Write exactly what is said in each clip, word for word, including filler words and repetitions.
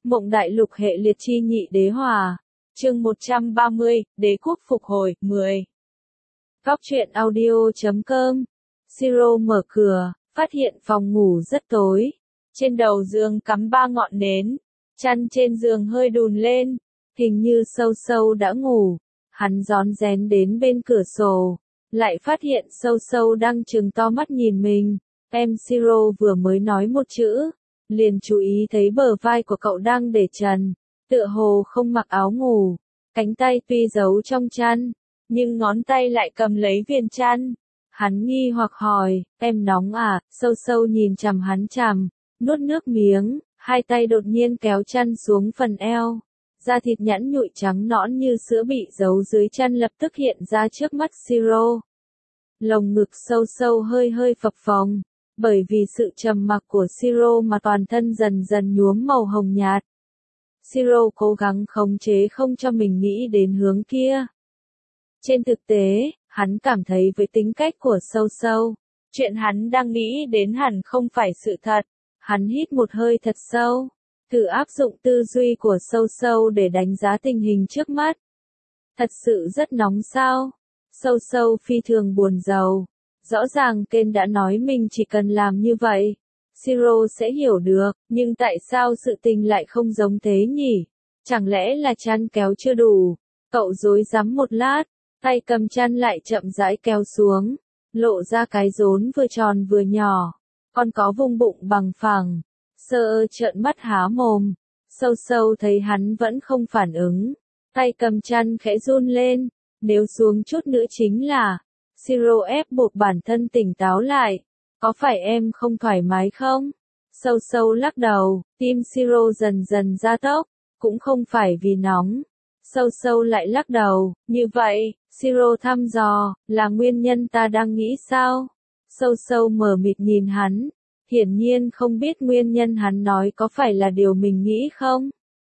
Mộng Đại Lục hệ liệt chi nhị đế hòa. Chương một trăm ba mươi, Đế quốc phục hồi, mười. Góc truyện audio chấm com. Siro mở cửa, phát hiện phòng ngủ rất tối. Trên đầu giường cắm ba ngọn nến, chăn trên giường hơi đùn lên, hình như Sâu Sâu đã ngủ. Hắn rón rén đến bên cửa sổ, lại phát hiện Sâu Sâu đang trừng to mắt nhìn mình. Em Siro vừa mới nói một chữ, liền chú ý thấy bờ vai của cậu đang để trần, tựa hồ không mặc áo ngủ, cánh tay tuy giấu trong chăn, nhưng ngón tay lại cầm lấy viền chăn. Hắn nghi hoặc hỏi, em nóng à? Sâu Sâu nhìn chằm hắn chằm, nuốt nước miếng, hai tay đột nhiên kéo chăn xuống phần eo. Da thịt nhẵn nhụi trắng nõn như sữa bị giấu dưới chăn lập tức hiện ra trước mắt Siro. Lồng ngực Sâu Sâu hơi hơi phập phồng, bởi vì sự trầm mặc của Siro mà toàn thân dần dần nhuốm màu hồng nhạt. Siro cố gắng khống chế không cho mình nghĩ đến hướng kia. Trên thực tế, hắn cảm thấy với tính cách của Sâu Sâu, chuyện hắn đang nghĩ đến hẳn không phải sự thật. Hắn hít một hơi thật sâu, thử áp dụng tư duy của Sâu Sâu để đánh giá tình hình trước mắt. Thật sự rất nóng sao? Sâu Sâu phi thường buồn rầu. Rõ ràng Ken đã nói mình chỉ cần làm như vậy, Siro sẽ hiểu được, nhưng tại sao sự tình lại không giống thế nhỉ? Chẳng lẽ là chăn kéo chưa đủ? Cậu rối rắm một lát, tay cầm chăn lại chậm rãi kéo xuống, lộ ra cái rốn vừa tròn vừa nhỏ, còn có vùng bụng bằng phẳng. Sơ trợn mắt há mồm, Sâu Sâu thấy hắn vẫn không phản ứng, tay cầm chăn khẽ run lên, nếu xuống chút nữa chính là... Siro ép buộc bản thân tỉnh táo lại. Có phải em không thoải mái không? Sâu Sâu lắc đầu, tim Siro dần dần gia tốc, cũng không phải vì nóng. Sâu Sâu lại lắc đầu, như vậy, Siro thăm dò, là nguyên nhân ta đang nghĩ sao? Sâu Sâu mờ mịt nhìn hắn, hiển nhiên không biết nguyên nhân hắn nói có phải là điều mình nghĩ không?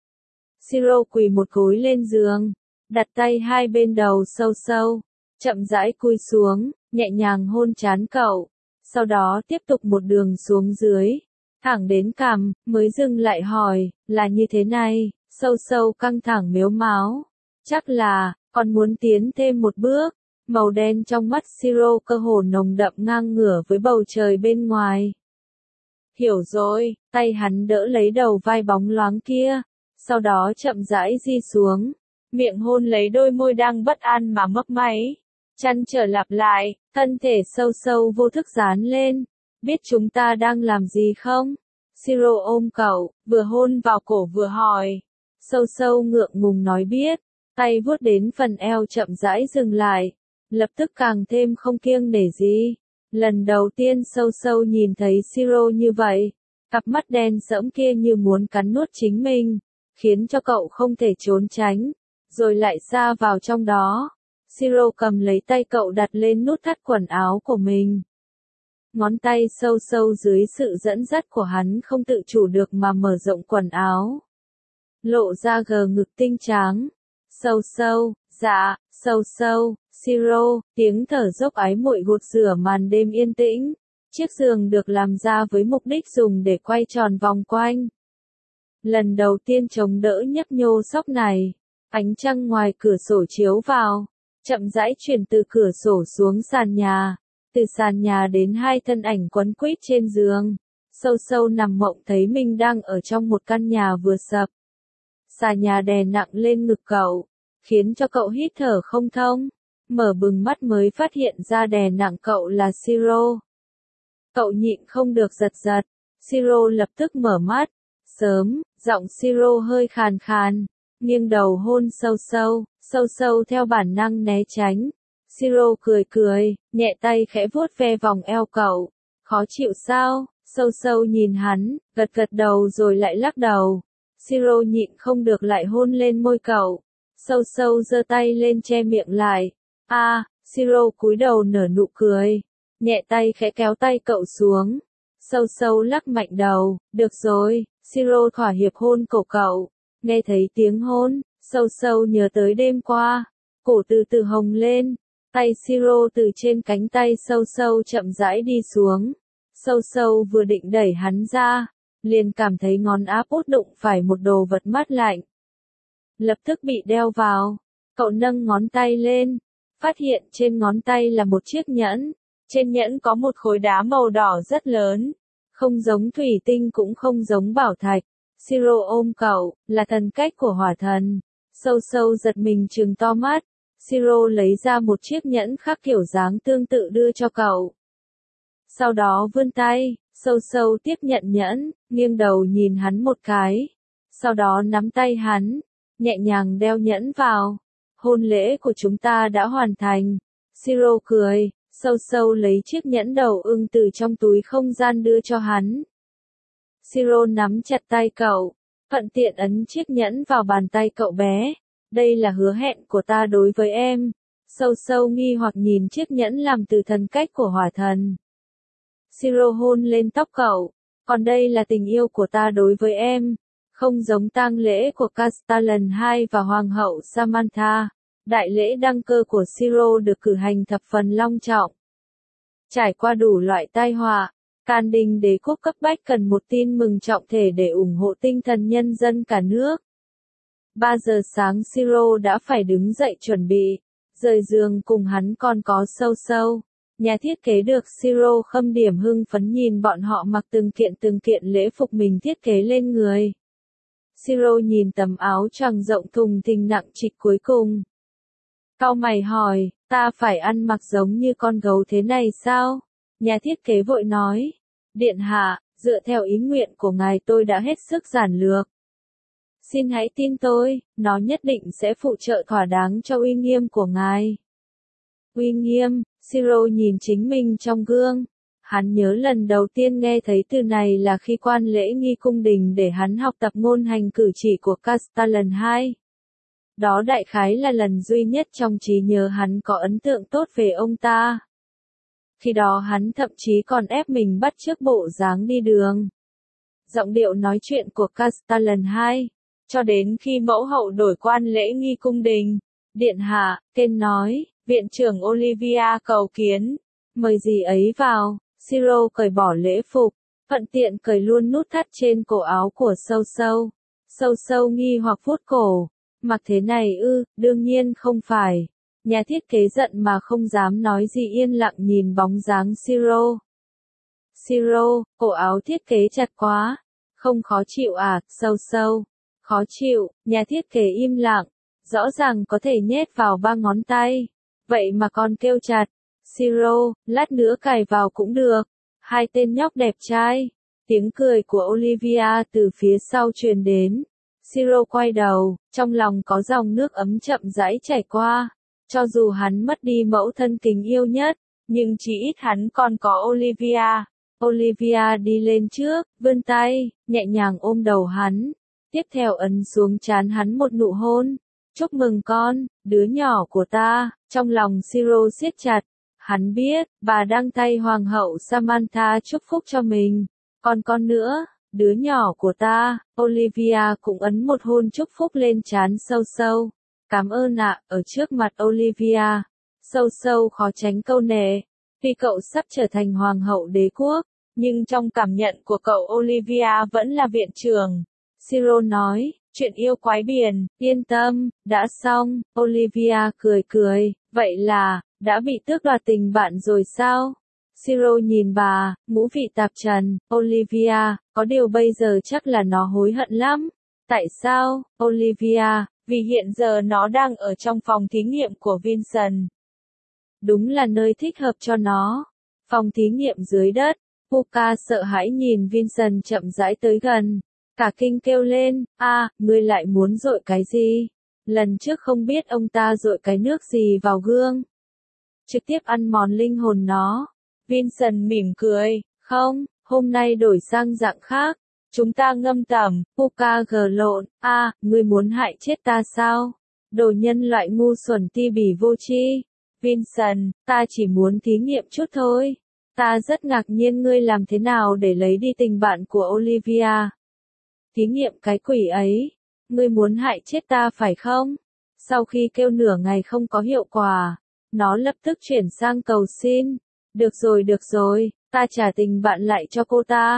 Siro quỳ một gối lên giường, đặt tay hai bên đầu Sâu Sâu. Chậm rãi cúi xuống, nhẹ nhàng hôn trán cậu, sau đó tiếp tục một đường xuống dưới, thẳng đến cằm, mới dừng lại hỏi, là như thế này. Sâu Sâu căng thẳng mếu máo, chắc là, còn muốn tiến thêm một bước. Màu đen trong mắt Siro cơ hồ nồng đậm ngang ngửa với bầu trời bên ngoài. Hiểu rồi, tay hắn đỡ lấy đầu vai bóng loáng kia, sau đó chậm rãi di xuống, miệng hôn lấy đôi môi đang bất an mà mấp máy. Chăn trở lặp lại, thân thể Sâu Sâu vô thức dán lên. Biết chúng ta đang làm gì không? Siro ôm cậu, vừa hôn vào cổ vừa hỏi. Sâu Sâu ngượng ngùng nói biết, tay vuốt đến phần eo chậm rãi dừng lại, lập tức càng thêm không kiêng nể gì. Lần đầu tiên Sâu Sâu nhìn thấy Siro như vậy, cặp mắt đen sẫm kia như muốn cắn nuốt chính mình, khiến cho cậu không thể trốn tránh, rồi lại sa vào trong đó. Siro cầm lấy tay cậu đặt lên nút thắt quần áo của mình. Ngón tay Sâu Sâu dưới sự dẫn dắt của hắn không tự chủ được mà mở rộng quần áo, lộ ra gờ ngực tinh tráng. Sâu Sâu, dạ, Sâu Sâu, Siro, tiếng thở dốc ái muội gột rửa màn đêm yên tĩnh. Chiếc giường được làm ra với mục đích dùng để quay tròn vòng quanh. Lần đầu tiên chống đỡ nhấp nhô sóc này, ánh trăng ngoài cửa sổ chiếu vào, chậm rãi chuyển từ cửa sổ xuống sàn nhà, từ sàn nhà đến hai thân ảnh quấn quýt trên giường. Sâu Sâu nằm mộng thấy mình đang ở trong một căn nhà vừa sập. Xà nhà đè nặng lên ngực cậu, khiến cho cậu hít thở không thông. Mở bừng mắt mới phát hiện ra đè nặng cậu là Siro. Cậu nhịn không được giật giật. Siro lập tức mở mắt. Sớm, giọng Siro hơi khàn khàn, nghiêng đầu hôn Sâu Sâu. Sâu Sâu theo bản năng né tránh. Siro cười cười, nhẹ tay khẽ vuốt ve vòng eo cậu. Khó chịu sao? Sâu Sâu nhìn hắn, gật gật đầu rồi lại lắc đầu. Siro nhịn không được lại hôn lên môi cậu. Sâu Sâu giơ tay lên che miệng lại. A, à, Siro cúi đầu nở nụ cười, nhẹ tay khẽ kéo tay cậu xuống. Sâu Sâu lắc mạnh đầu, được rồi. Siro thỏa hiệp hôn cổ cậu. Nghe thấy tiếng hôn, Sâu Sâu nhớ tới đêm qua, cổ từ từ hồng lên, tay Siro từ trên cánh tay Sâu Sâu chậm rãi đi xuống. Sâu Sâu vừa định đẩy hắn ra, liền cảm thấy ngón áp út đụng phải một đồ vật mát lạnh. Lập tức bị đeo vào. Cậu nâng ngón tay lên, phát hiện trên ngón tay là một chiếc nhẫn. Trên nhẫn có một khối đá màu đỏ rất lớn. Không giống thủy tinh cũng không giống bảo thạch. Siro ôm cậu, là thần cách của hỏa thần. Sâu sâu giật mình trừng to mắt. Siro lấy ra một chiếc nhẫn khác kiểu dáng tương tự đưa cho cậu. Sau đó vươn tay, sâu sâu tiếp nhận nhẫn, nghiêng đầu nhìn hắn một cái. Sau đó nắm tay hắn, nhẹ nhàng đeo nhẫn vào. Hôn lễ của chúng ta đã hoàn thành. Siro cười, sâu sâu lấy chiếc nhẫn đầu ưng từ trong túi không gian đưa cho hắn. Siro nắm chặt tay cậu, thuận tiện ấn chiếc nhẫn vào bàn tay cậu bé. Đây là hứa hẹn của ta đối với em. Sâu sâu nghi hoặc nhìn chiếc nhẫn làm từ thần cách của hỏa thần. Siro hôn lên tóc cậu. Còn đây là tình yêu của ta đối với em. Không giống tang lễ của Castellan hai và Hoàng hậu Samantha. Đại lễ đăng cơ của Siro được cử hành thập phần long trọng. Trải qua đủ loại tai họa, Can Đình đế quốc cấp bách cần một tin mừng trọng thể để ủng hộ tinh thần nhân dân cả nước. ba giờ sáng Siro đã phải đứng dậy chuẩn bị, rời giường cùng hắn còn có sâu sâu. Nhà thiết kế được Siro khâm điểm hưng phấn nhìn bọn họ mặc từng kiện từng kiện lễ phục mình thiết kế lên người. Siro nhìn tấm áo choàng rộng thùng thình nặng trịch cuối cùng. Cau mày hỏi, ta phải ăn mặc giống như con gấu thế này sao? Nhà thiết kế vội nói, điện hạ, dựa theo ý nguyện của ngài tôi đã hết sức giản lược. Xin hãy tin tôi, nó nhất định sẽ phụ trợ thỏa đáng cho uy nghiêm của ngài. Uy nghiêm, Siro nhìn chính mình trong gương. Hắn nhớ lần đầu tiên nghe thấy từ này là khi quan lễ nghi cung đình để hắn học tập ngôn hành cử chỉ của Castellan hai. Đó đại khái là lần duy nhất trong trí nhớ hắn có ấn tượng tốt về ông ta. Khi đó hắn thậm chí còn ép mình bắt chước bộ dáng đi đường. Giọng điệu nói chuyện của Castellan hai. Cho đến khi mẫu hậu đổi quan lễ nghi cung đình. Điện hạ, Ken nói, viện trưởng Olivia cầu kiến. Mời dì ấy vào. Siro cởi bỏ lễ phục, thuận tiện cởi luôn nút thắt trên cổ áo của sâu sâu. Sâu sâu nghi hoặc vuốt cổ. Mặc thế này ư, đương nhiên không phải. Nhà thiết kế giận mà không dám nói gì yên lặng nhìn bóng dáng Siro. Siro, cổ áo thiết kế chặt quá. Không khó chịu à, sâu sâu. Khó chịu, nhà thiết kế im lặng. Rõ ràng có thể nhét vào ba ngón tay. Vậy mà còn kêu chặt. Siro, lát nữa cài vào cũng được. Hai tên nhóc đẹp trai. Tiếng cười của Olivia từ phía sau truyền đến. Siro quay đầu, trong lòng có dòng nước ấm chậm rãi chảy qua. Cho dù hắn mất đi mẫu thân kính yêu nhất, nhưng chỉ ít hắn còn có Olivia. Olivia đi lên trước, vươn tay, nhẹ nhàng ôm đầu hắn. Tiếp theo ấn xuống trán hắn một nụ hôn. Chúc mừng con, đứa nhỏ của ta. Trong lòng Siro siết chặt. Hắn biết, bà đang thay Hoàng hậu Samantha chúc phúc cho mình. Còn con nữa, đứa nhỏ của ta. Olivia cũng ấn một hôn chúc phúc lên trán sâu sâu. Cảm ơn ạ, ở trước mặt Olivia. Sâu sâu khó tránh câu nệ. Tuy cậu sắp trở thành Hoàng hậu đế quốc, nhưng trong cảm nhận của cậu Olivia vẫn là viện trưởng. Siro nói, chuyện yêu quái biển, yên tâm, đã xong. Olivia cười cười, vậy là, đã bị tước đoạt tình bạn rồi sao? Siro nhìn bà, ngũ vị tạp trần. Olivia, có điều bây giờ chắc là nó hối hận lắm. Tại sao, Olivia? Vì hiện giờ nó đang ở trong phòng thí nghiệm của Vincent. Đúng là nơi thích hợp cho nó. Phòng thí nghiệm dưới đất. Puka sợ hãi nhìn Vincent chậm rãi tới gần. Cả kinh kêu lên, a, ngươi lại muốn dội cái gì? Lần trước không biết ông ta dội cái nước gì vào gương. Trực tiếp ăn mòn linh hồn nó. Vincent mỉm cười, không, hôm nay đổi sang dạng khác. Chúng ta ngâm tẩm. Puka gờ lộn, a, à, ngươi muốn hại chết ta sao? Đồ nhân loại ngu xuẩn ti bỉ vô tri. Vincent, ta chỉ muốn thí nghiệm chút thôi. Ta rất ngạc nhiên ngươi làm thế nào để lấy đi tình bạn của Olivia. Thí nghiệm cái quỷ ấy. Ngươi muốn hại chết ta phải không? Sau khi kêu nửa ngày không có hiệu quả, nó lập tức chuyển sang cầu xin. Được rồi được rồi, ta trả tình bạn lại cho cô ta.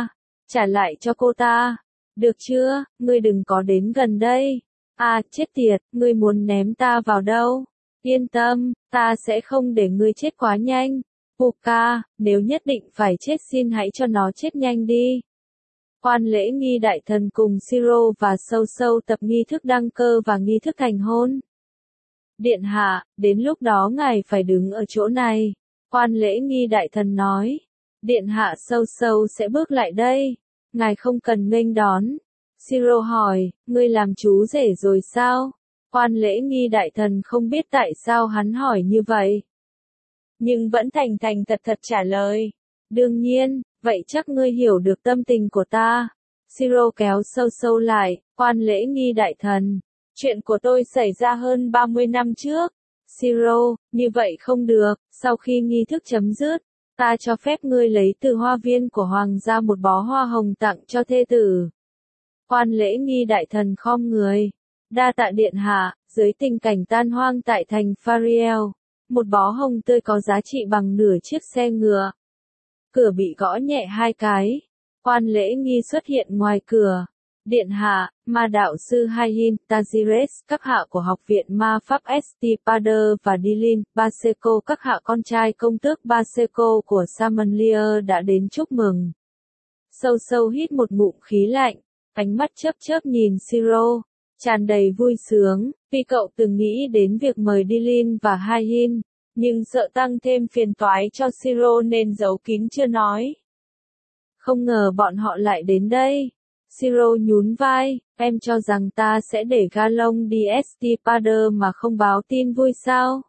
trả lại cho cô ta. Được chưa, ngươi đừng có đến gần đây. À, chết tiệt, ngươi muốn ném ta vào đâu? Yên tâm, ta sẽ không để ngươi chết quá nhanh. Puka, nếu nhất định phải chết xin hãy cho nó chết nhanh đi. Quan lễ nghi đại thần cùng Siro và Sâu Sâu tập nghi thức đăng cơ và nghi thức thành hôn. Điện hạ, đến lúc đó ngài phải đứng ở chỗ này. Quan lễ nghi đại thần nói. Điện hạ Sâu Sâu sẽ bước lại đây. Ngài không cần nghênh đón. Siro hỏi, ngươi làm chú rể rồi sao? Quan lễ nghi đại thần không biết tại sao hắn hỏi như vậy. Nhưng vẫn thành thành thật thật trả lời. Đương nhiên, vậy chắc ngươi hiểu được tâm tình của ta. Siro kéo Sâu Sâu lại, quan lễ nghi đại thần. Chuyện của tôi xảy ra hơn ba mươi năm trước. Siro, như vậy không được, sau khi nghi thức chấm dứt, ta cho phép ngươi lấy từ hoa viên của hoàng gia một bó hoa hồng tặng cho thê tử. Quan lễ nghi đại thần khom người. Đa tạ điện hạ, dưới tình cảnh tan hoang tại thành Fariel, một bó hồng tươi có giá trị bằng nửa chiếc xe ngựa. Cửa bị gõ nhẹ hai cái. Quan lễ nghi xuất hiện ngoài cửa. Điện hạ, ma đạo sư Hayhin Tazires, các hạ của học viện ma pháp Estipader và Dilin, Baseco, các hạ con trai công tước Baseco của Samanlier đã đến chúc mừng. Sâu Sâu hít một ngụm khí lạnh, ánh mắt chớp chớp nhìn Siro, tràn đầy vui sướng, vì cậu từng nghĩ đến việc mời Dilin và Hayhin, nhưng sợ tăng thêm phiền toái cho Siro nên giấu kín chưa nói. Không ngờ bọn họ lại đến đây. Siro nhún vai, em cho rằng ta sẽ để Galong đi Estipader mà không báo tin vui sao?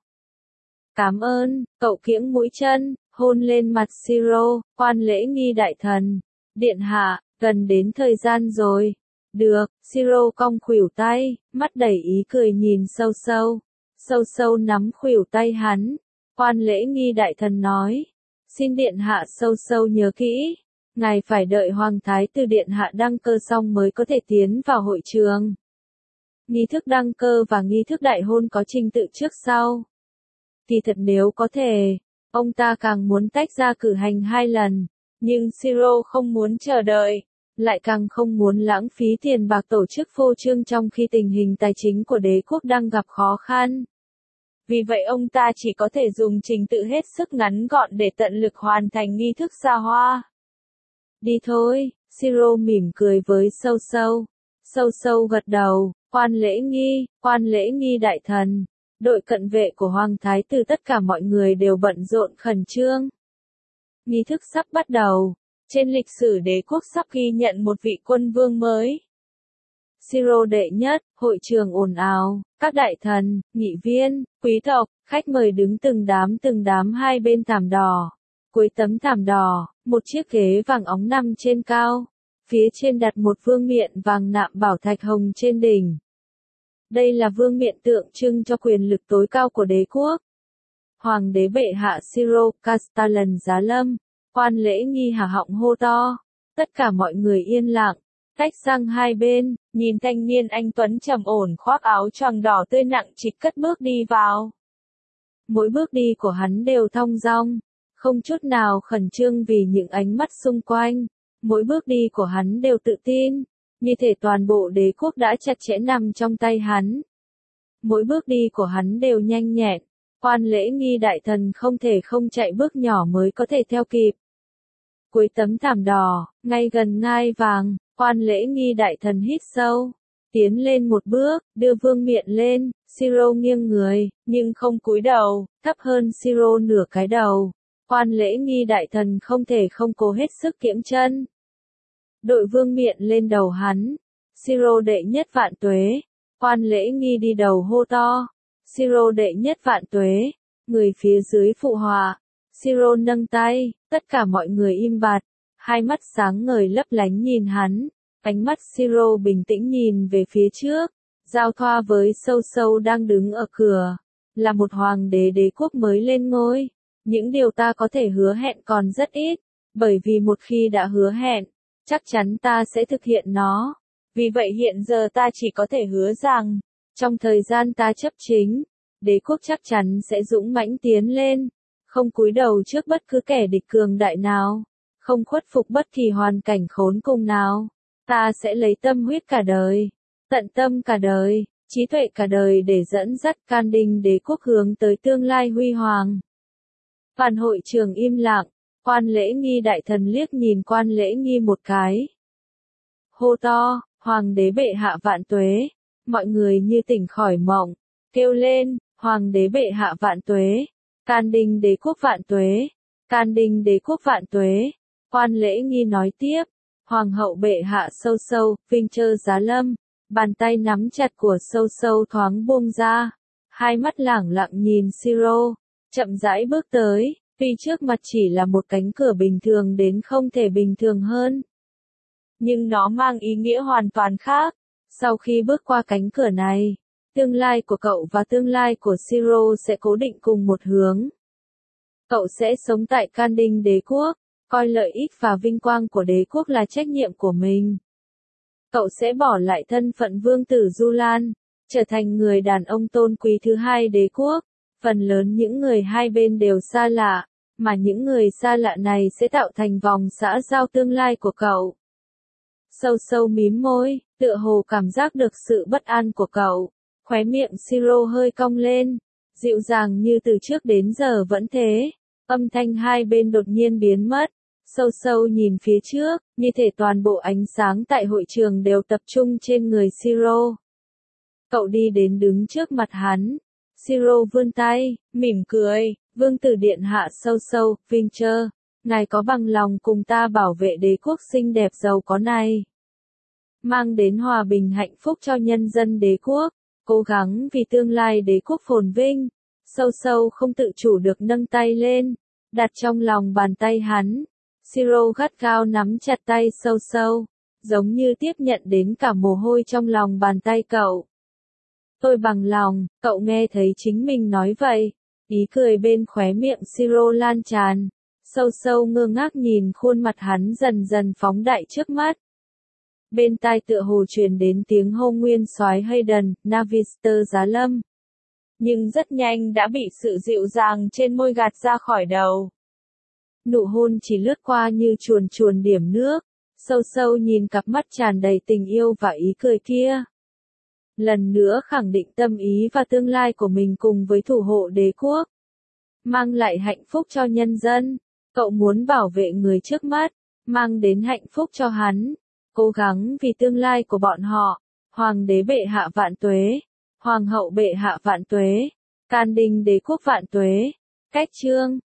Cảm ơn, cậu kiễng mũi chân, hôn lên mặt Siro, quan lễ nghi đại thần. Điện hạ, gần đến thời gian rồi. Được, Siro cong khuỷu tay, mắt đầy ý cười nhìn Sâu Sâu. Sâu Sâu nắm khuỷu tay hắn. Quan lễ nghi đại thần nói. Xin điện hạ Sâu Sâu nhớ kỹ. Ngài phải đợi Hoàng Thái tử điện hạ đăng cơ xong mới có thể tiến vào hội trường. Nghi thức đăng cơ và nghi thức đại hôn có trình tự trước sau. Kỳ thật nếu có thể, ông ta càng muốn tách ra cử hành hai lần, nhưng Siro không muốn chờ đợi, lại càng không muốn lãng phí tiền bạc tổ chức phô trương trong khi tình hình tài chính của đế quốc đang gặp khó khăn. Vì vậy ông ta chỉ có thể dùng trình tự hết sức ngắn gọn để tận lực hoàn thành nghi thức xa hoa. Đi thôi, Siro mỉm cười với Sâu Sâu. Sâu Sâu gật đầu, quan lễ nghi, quan lễ nghi đại thần. Đội cận vệ của Hoàng Thái tử tất cả mọi người đều bận rộn khẩn trương. Nghi thức sắp bắt đầu. Trên lịch sử đế quốc sắp ghi nhận một vị quân vương mới. Siro đệ nhất, hội trường ồn ào, các đại thần, nghị viên, quý tộc, khách mời đứng từng đám từng đám hai bên thảm đỏ. Cuối tấm thảm đỏ, một chiếc ghế vàng óng nằm trên cao. Phía trên đặt một vương miện vàng nạm bảo thạch hồng trên đỉnh. Đây là vương miện tượng trưng cho quyền lực tối cao của đế quốc. Hoàng đế bệ hạ Siro Castellan giá lâm. Quan lễ nghi hả họng hô to. Tất cả mọi người yên lặng. Tách sang hai bên, nhìn thanh niên anh tuấn trầm ổn khoác áo choàng đỏ tươi nặng trịch cất bước đi vào. Mỗi bước đi của hắn đều thong dong. Không chút nào khẩn trương vì những ánh mắt xung quanh. Mỗi bước đi của hắn đều tự tin. Như thể toàn bộ đế quốc đã chặt chẽ nằm trong tay hắn. Mỗi bước đi của hắn đều nhanh nhẹn. Quan lễ nghi đại thần không thể không chạy bước nhỏ mới có thể theo kịp. Cuối tấm thảm đỏ, ngay gần ngai vàng, quan lễ nghi đại thần hít sâu. Tiến lên một bước, đưa vương miện lên, Siro nghiêng người, nhưng không cúi đầu, thấp hơn Siro nửa cái đầu. Quan lễ nghi đại thần không thể không cố hết sức kiễng chân. Đội vương miện lên đầu hắn. Siro đệ nhất vạn tuế. Quan lễ nghi đi đầu hô to. Siro đệ nhất vạn tuế. Người phía dưới phụ họa. Siro nâng tay, tất cả mọi người im bặt. Hai mắt sáng ngời lấp lánh nhìn hắn. Ánh mắt Siro bình tĩnh nhìn về phía trước. Giao thoa với Sâu Sâu đang đứng ở cửa. Là một hoàng đế đế quốc mới lên ngôi. Những điều ta có thể hứa hẹn còn rất ít. Bởi vì một khi đã hứa hẹn, chắc chắn ta sẽ thực hiện nó. Vì vậy hiện giờ ta chỉ có thể hứa rằng, trong thời gian ta chấp chính, đế quốc chắc chắn sẽ dũng mãnh tiến lên, không cúi đầu trước bất cứ kẻ địch cường đại nào, không khuất phục bất kỳ hoàn cảnh khốn cùng nào. Ta sẽ lấy tâm huyết cả đời, tận tâm cả đời, trí tuệ cả đời để dẫn dắt Can Đinh đế quốc hướng tới tương lai huy hoàng. Toàn hội trường im lặng, Quan Lễ Nghi đại thần liếc nhìn Quan Lễ Nghi một cái. Hô to, Hoàng đế bệ hạ vạn tuế, mọi người như tỉnh khỏi mộng, kêu lên, Hoàng đế bệ hạ vạn tuế, Can Đinh đế quốc vạn tuế, Can Đinh đế quốc vạn tuế. Quan Lễ Nghi nói tiếp, Hoàng hậu bệ hạ sâu sâu, vinh chơ giá lâm, bàn tay nắm chặt của sâu sâu thoáng buông ra, hai mắt lẳng lặng nhìn Siro, chậm rãi bước tới, tuy trước mặt chỉ là một cánh cửa bình thường đến không thể bình thường hơn. Nhưng nó mang ý nghĩa hoàn toàn khác, sau khi bước qua cánh cửa này, tương lai của cậu và tương lai của Siro sẽ cố định cùng một hướng. Cậu sẽ sống tại Can Đinh đế quốc, coi lợi ích và vinh quang của đế quốc là trách nhiệm của mình. Cậu sẽ bỏ lại thân phận vương tử Du Lan, trở thành người đàn ông tôn quý thứ hai đế quốc. Phần lớn những người hai bên đều xa lạ, mà những người xa lạ này sẽ tạo thành vòng xã giao tương lai của cậu. Sâu sâu mím môi, tựa hồ cảm giác được sự bất an của cậu. Khóe miệng Siro hơi cong lên, dịu dàng như từ trước đến giờ vẫn thế. Âm thanh hai bên đột nhiên biến mất. Sâu sâu nhìn phía trước, như thể toàn bộ ánh sáng tại hội trường đều tập trung trên người Siro. Cậu đi đến đứng trước mặt hắn. Siro vươn tay, mỉm cười, vương tử điện hạ sâu sâu, vinh chơ, ngài có bằng lòng cùng ta bảo vệ đế quốc xinh đẹp giàu có này. Mang đến hòa bình hạnh phúc cho nhân dân đế quốc, cố gắng vì tương lai đế quốc phồn vinh. Sâu sâu không tự chủ được nâng tay lên, đặt trong lòng bàn tay hắn. Siro gắt gao nắm chặt tay sâu sâu, giống như tiếp nhận đến cả mồ hôi trong lòng bàn tay cậu. Tôi bằng lòng, cậu nghe thấy chính mình nói vậy. Ý cười bên khóe miệng Siro lan tràn. Sâu sâu ngơ ngác nhìn khuôn mặt hắn dần dần phóng đại trước mắt. Bên tai tựa hồ truyền đến tiếng hô nguyên soái Hayden, Navister giá lâm. Nhưng rất nhanh đã bị sự dịu dàng trên môi gạt ra khỏi đầu. Nụ hôn chỉ lướt qua như chuồn chuồn điểm nước. Sâu sâu nhìn cặp mắt tràn đầy tình yêu và ý cười kia. Lần nữa khẳng định tâm ý và tương lai của mình cùng với thủ hộ đế quốc. Mang lại hạnh phúc cho nhân dân. Cậu muốn bảo vệ người trước mắt, mang đến hạnh phúc cho hắn. Cố gắng vì tương lai của bọn họ. Hoàng đế bệ hạ vạn tuế. Hoàng hậu bệ hạ vạn tuế. Can Đinh đế quốc vạn tuế. Cách chương.